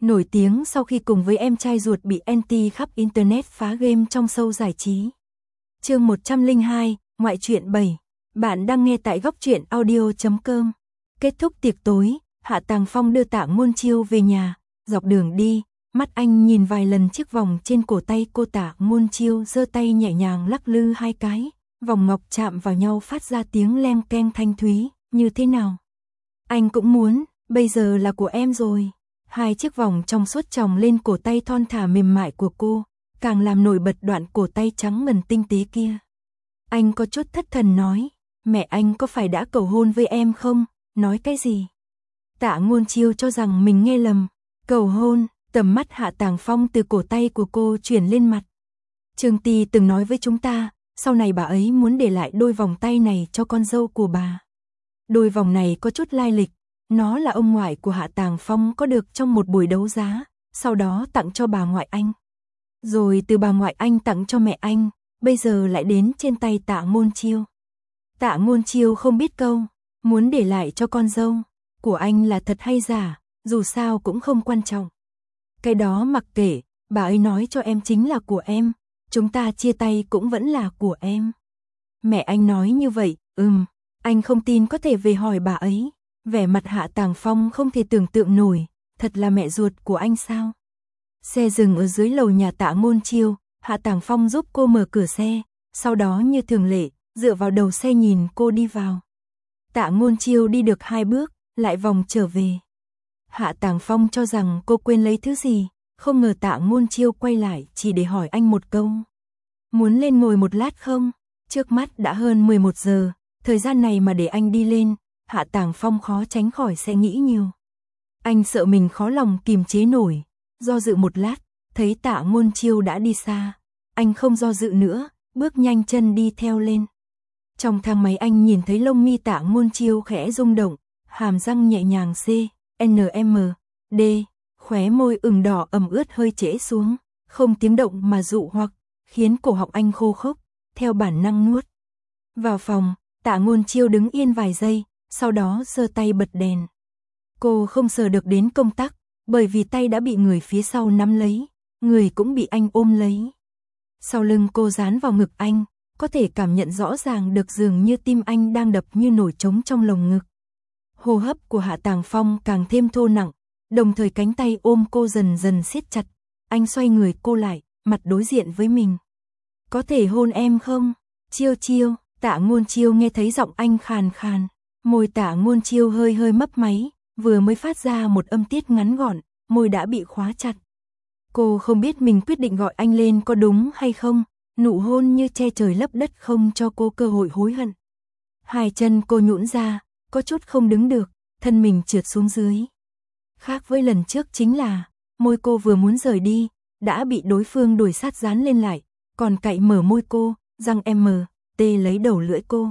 nổi tiếng sau khi cùng với em trai ruột bị anti khắp internet phá game trong show giải trí. Chương 102, ngoại truyện 7. Bạn đang nghe tại góc truyện audio.com. Kết thúc tiệc tối, Hạ Tàng Phong đưa Tạ Ngôn Chiêu về nhà, dọc đường đi, mắt anh nhìn vài lần chiếc vòng trên cổ tay cô. Tạ Ngôn Chiêu giơ tay nhẹ nhàng lắc lư hai cái, vòng ngọc chạm vào nhau phát ra tiếng leng keng thanh thúy, như thế nào? Anh cũng muốn, bây giờ là của em rồi. Hai chiếc vòng trong suốt chồng lên cổ tay thon thả mềm mại của cô, càng làm nổi bật đoạn cổ tay trắng ngần tinh tế kia. Anh có chút thất thần nói, mẹ anh có phải đã cầu hôn với em không? Nói cái gì? Tạ Ngôn Chiêu cho rằng mình nghe lầm. Cầu hôn, tầm mắt Hạ Tàng Phong từ cổ tay của cô chuyển lên mặt. Trương Ty từng nói với chúng ta, sau này bà ấy muốn để lại đôi vòng tay này cho con dâu của bà. Đôi vòng này có chút lai lịch, nó là ông ngoại của Hạ Tàng Phong có được trong một buổi đấu giá, sau đó tặng cho bà ngoại anh. Rồi từ bà ngoại anh tặng cho mẹ anh, bây giờ lại đến trên tay Tạ Ngôn Chiêu. Tạ Ngôn Chiêu không biết câu, muốn để lại cho con dâu của anh là thật hay giả, dù sao cũng không quan trọng. Cái đó mặc kệ, bà ấy nói cho em chính là của em, chúng ta chia tay cũng vẫn là của em. Mẹ anh nói như vậy, anh không tin có thể về hỏi bà ấy. Vẻ mặt Hạ Tàng Phong không thể tưởng tượng nổi, thật là mẹ ruột của anh sao? Xe dừng ở dưới lầu nhà Tạ Ngôn Chiêu, Hạ Tàng Phong giúp cô mở cửa xe, sau đó như thường lệ, dựa vào đầu xe nhìn cô đi vào. Tạ Ngôn Chiêu đi được 2 bước, lại vòng trở về. Hạ Tàng Phong cho rằng cô quên lấy thứ gì, không ngờ Tạ Ngôn Chiêu quay lại chỉ để hỏi anh một câu. Muốn lên ngồi một lát không? Trước mắt đã hơn 11 giờ, thời gian này mà để anh đi lên, Hạ Tàng Phong khó tránh khỏi sẽ nghĩ nhiều. Anh sợ mình khó lòng kìm chế nổi, do dự một lát, thấy Tạ Ngôn Chiêu đã đi xa. Anh không do dự nữa, bước nhanh chân đi theo lên. Trong thang máy anh nhìn thấy lông mi Tạ Ngôn Chiêu khẽ rung động, hàm răng nhẹ nhàng C.N.M.D, khóe môi ửng đỏ ẩm ướt hơi trễ xuống, không tiếng động mà dụ hoặc, khiến cổ họng anh khô khốc, theo bản năng nuốt. Vào phòng, Tạ Ngôn Chiêu đứng yên vài giây, sau đó giơ tay bật đèn. Cô không sờ được đến công tắc, bởi vì tay đã bị người phía sau nắm lấy, người cũng bị anh ôm lấy. Sau lưng cô dán vào ngực anh, có thể cảm nhận rõ ràng được dường như tim anh đang đập như nổi trống trong lồng ngực. Hô hấp của Hạ Tàng Phong càng thêm thô nặng, đồng thời cánh tay ôm cô dần dần siết chặt. Anh xoay người cô lại, mặt đối diện với mình. Có thể hôn em không? Chiêu Chiêu. Tạ Ngôn Chiêu nghe thấy giọng anh khàn khàn, môi Tạ Ngôn Chiêu hơi hơi mấp máy, vừa mới phát ra một âm tiết ngắn gọn, môi đã bị khóa chặt. Cô không biết mình quyết định gọi anh lên có đúng hay không, nụ hôn như che trời lấp đất không cho cô cơ hội hối hận. Hai chân cô nhũn ra, có chút không đứng được, thân mình trượt xuống dưới. Khác với lần trước chính là, môi cô vừa muốn rời đi, đã bị đối phương đuổi sát dán lên lại, còn cạy mở môi cô, răng M.T lấy đầu lưỡi cô.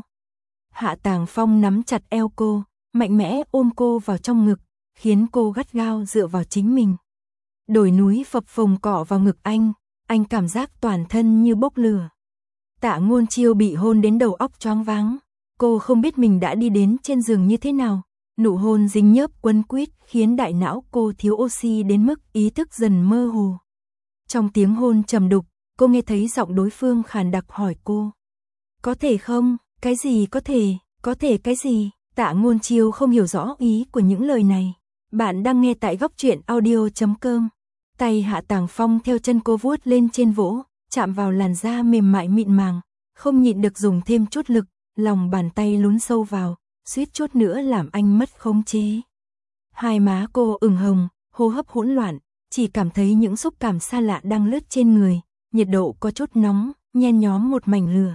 Hạ Tàng Phong nắm chặt eo cô, mạnh mẽ ôm cô vào trong ngực, khiến cô gắt gao dựa vào chính mình. Đồi núi phập phồng cọ vào ngực anh cảm giác toàn thân như bốc lửa. Tạ Ngôn Chiêu bị hôn đến đầu óc choáng váng, cô không biết mình đã đi đến trên giường như thế nào. Nụ hôn dính nhớp quấn quýt khiến đại não cô thiếu oxy đến mức ý thức dần mơ hồ. Trong tiếng hôn trầm đục, cô nghe thấy giọng đối phương khàn đặc hỏi cô. Có thể không? Cái gì có thể cái gì? Tạ Ngôn Chiêu không hiểu rõ ý của những lời này. Bạn đang nghe tại góc truyện audio.com. Tay Hạ Tàng Phong theo chân cô vuốt lên trên vỗ, chạm vào làn da mềm mại mịn màng, không nhịn được dùng thêm chút lực, lòng bàn tay lún sâu vào, suýt chút nữa làm anh mất khống chế. Hai má cô ửng hồng, hô hấp hỗn loạn, chỉ cảm thấy những xúc cảm xa lạ đang lướt trên người, nhiệt độ có chút nóng, nhen nhóm một mảnh lửa.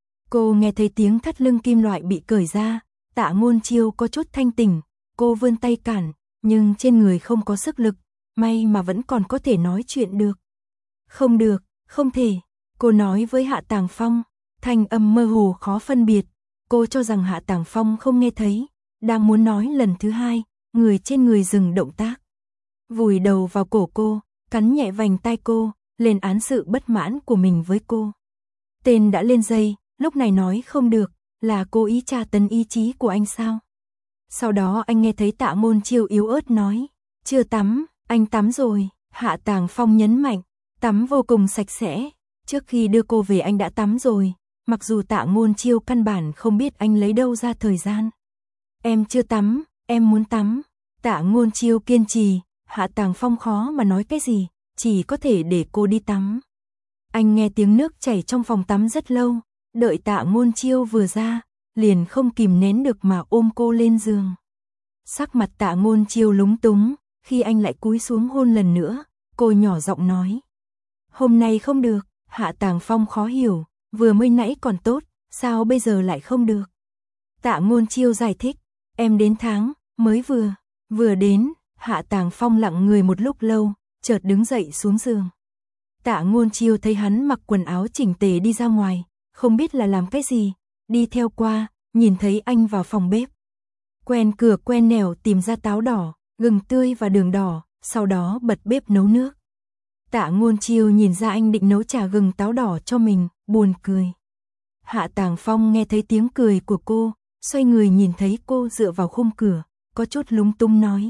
Cô nghe thấy tiếng thắt lưng kim loại bị cởi ra, Tạ Ngôn Chiêu có chút thanh tỉnh, cô vươn tay cản, nhưng trên người không có sức lực, may mà vẫn còn có thể nói chuyện được. Không được, không thể, cô nói với Hạ Tàng Phong, thanh âm mơ hồ khó phân biệt, cô cho rằng Hạ Tàng Phong không nghe thấy, đang muốn nói lần thứ hai, người trên người dừng động tác. Vùi đầu vào cổ cô, cắn nhẹ vành tai cô, lên án sự bất mãn của mình với cô. Tên đã lên dây, lúc này nói không được, là cố ý tra tấn ý chí của anh sao? Sau đó anh nghe thấy Tạ Ngôn Chiêu yếu ớt nói, chưa tắm, Anh tắm rồi, Hạ Tàng Phong nhấn mạnh, tắm vô cùng sạch sẽ, trước khi đưa cô về anh đã tắm rồi, mặc dù Tạ Ngôn Chiêu căn bản không biết anh lấy đâu ra thời gian. Em chưa tắm, em muốn tắm. Tạ Ngôn Chiêu kiên trì, Hạ Tàng Phong khó mà nói cái gì, chỉ có thể để cô đi tắm. Anh nghe tiếng nước chảy trong phòng tắm rất lâu, đợi Tạ Ngôn Chiêu vừa ra, liền không kìm nén được mà ôm cô lên giường. Sắc mặt Tạ Ngôn Chiêu lúng túng, khi anh lại cúi xuống hôn lần nữa, cô nhỏ giọng nói. Hôm nay không được, Hạ Tàng Phong khó hiểu, vừa mới nãy còn tốt, sao bây giờ lại không được? Tạ Ngôn Chiêu giải thích, em đến tháng, mới vừa đến, Hạ Tàng Phong lặng người một lúc lâu, chợt đứng dậy xuống giường. Tạ Ngôn Chiêu thấy hắn mặc quần áo chỉnh tề đi ra ngoài, không biết là làm cái gì, đi theo qua, nhìn thấy anh vào phòng bếp. Quen cửa quen nẻo tìm ra táo đỏ, gừng tươi và đường đỏ, sau đó bật bếp nấu nước. Tạ Ngôn Chiêu nhìn ra anh định nấu trà gừng táo đỏ cho mình, buồn cười. Hạ Tàng Phong nghe thấy tiếng cười của cô, xoay người nhìn thấy cô dựa vào khung cửa, có chút lúng túng nói.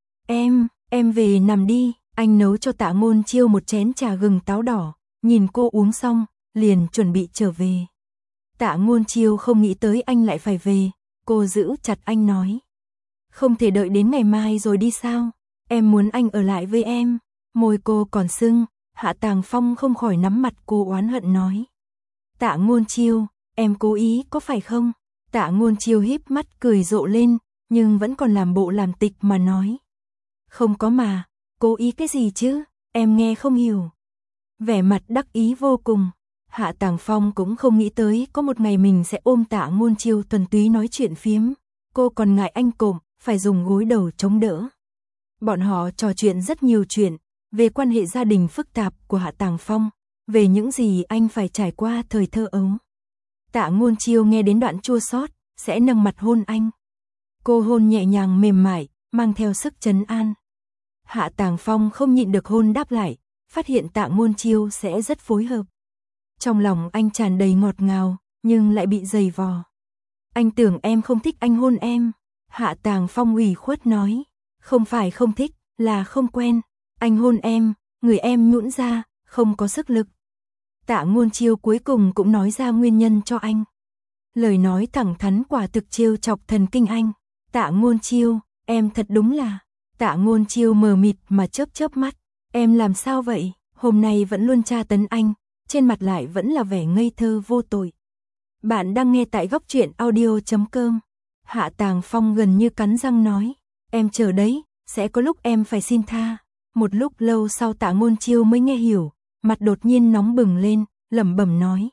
Em về nằm đi, anh nấu cho Tạ Ngôn Chiêu một chén trà gừng táo đỏ, nhìn cô uống xong, liền chuẩn bị trở về. Tạ Ngôn Chiêu không nghĩ tới anh lại phải về, cô giữ chặt anh nói. Không thể đợi đến ngày mai rồi đi sao, em muốn anh ở lại với em. Môi cô còn sưng, Hạ Tàng Phong không khỏi nắm mặt cô oán hận nói. Tạ Ngôn Chiêu, em cố ý có phải không? Tạ Ngôn Chiêu híp mắt cười rộ lên, nhưng vẫn còn làm bộ làm tịch mà nói. Không có mà, cố ý cái gì chứ, em nghe không hiểu. Vẻ mặt đắc ý vô cùng, Hạ Tàng Phong cũng không nghĩ tới có một ngày mình sẽ ôm Tạ Ngôn Chiêu thuần túy nói chuyện phiếm. Cô còn ngại anh cộm, phải dùng gối đầu chống đỡ. Bọn họ trò chuyện rất nhiều chuyện, về quan hệ gia đình phức tạp của Hạ Tàng Phong, về những gì anh phải trải qua thời thơ ấu. Tạ Ngôn Chiêu nghe đến đoạn chua xót, sẽ nâng mặt hôn anh. Cô hôn nhẹ nhàng mềm mại, mang theo sức trấn an. Hạ Tàng Phong không nhịn được hôn đáp lại, phát hiện Tạ Ngôn Chiêu sẽ rất phối hợp. Trong lòng anh tràn đầy ngọt ngào, nhưng lại bị dày vò. Anh tưởng em không thích anh hôn em. Hạ Tàng Phong ủy khuất nói. Không phải không thích, là không quen. Anh hôn em, người em nhũn ra, không có sức lực. Tạ Ngôn Chiêu cuối cùng cũng nói ra nguyên nhân cho anh. Lời nói thẳng thắn quả thực trêu chọc thần kinh anh. Tạ Ngôn Chiêu, em thật đúng là. Tạ Ngôn Chiêu mờ mịt mà chớp mắt. Em làm sao vậy, hôm nay vẫn luôn tra tấn anh, trên mặt lại vẫn là vẻ ngây thơ vô tội. Bạn đang nghe tại góc truyện audio.com. Hạ Tàng Phong gần như cắn răng nói. Em chờ đấy, sẽ có lúc em phải xin tha. Một lúc lâu sau Tạ Ngôn Chiêu mới nghe hiểu, mặt đột nhiên nóng bừng lên, lẩm bẩm nói.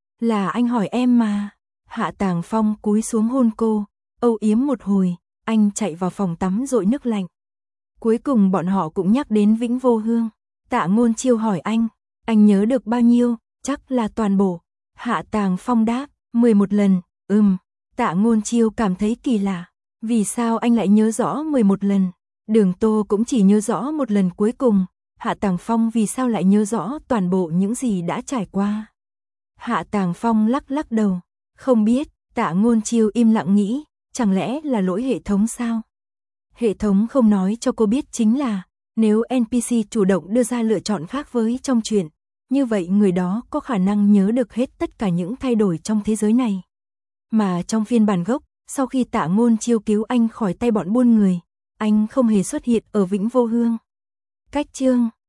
Là anh hỏi em mà. Hạ Tàng Phong cúi xuống hôn cô, âu yếm một hồi, anh chạy vào phòng tắm dội nước lạnh. Cuối cùng bọn họ cũng nhắc đến Vĩnh Vô Hương. Tạ Ngôn Chiêu hỏi anh nhớ được bao nhiêu, chắc là toàn bộ. Hạ Tàng Phong đáp, 11 lần, Tạ Ngôn Chiêu cảm thấy kỳ lạ, vì sao anh lại nhớ rõ 11 lần? Đường Tô cũng chỉ nhớ rõ một lần cuối cùng, Hạ Tàng Phong vì sao lại nhớ rõ toàn bộ những gì đã trải qua? Hạ Tàng Phong lắc đầu, không biết. Tạ Ngôn Chiêu im lặng nghĩ, chẳng lẽ là lỗi hệ thống sao? Hệ thống không nói cho cô biết chính là, nếu NPC chủ động đưa ra lựa chọn khác với trong truyện, như vậy người đó có khả năng nhớ được hết tất cả những thay đổi trong thế giới này. Mà trong phiên bản gốc, sau khi Tạ Ngôn Chiêu cứu anh khỏi tay bọn buôn người, anh không hề xuất hiện ở Vĩnh Vô Hương. Cách chương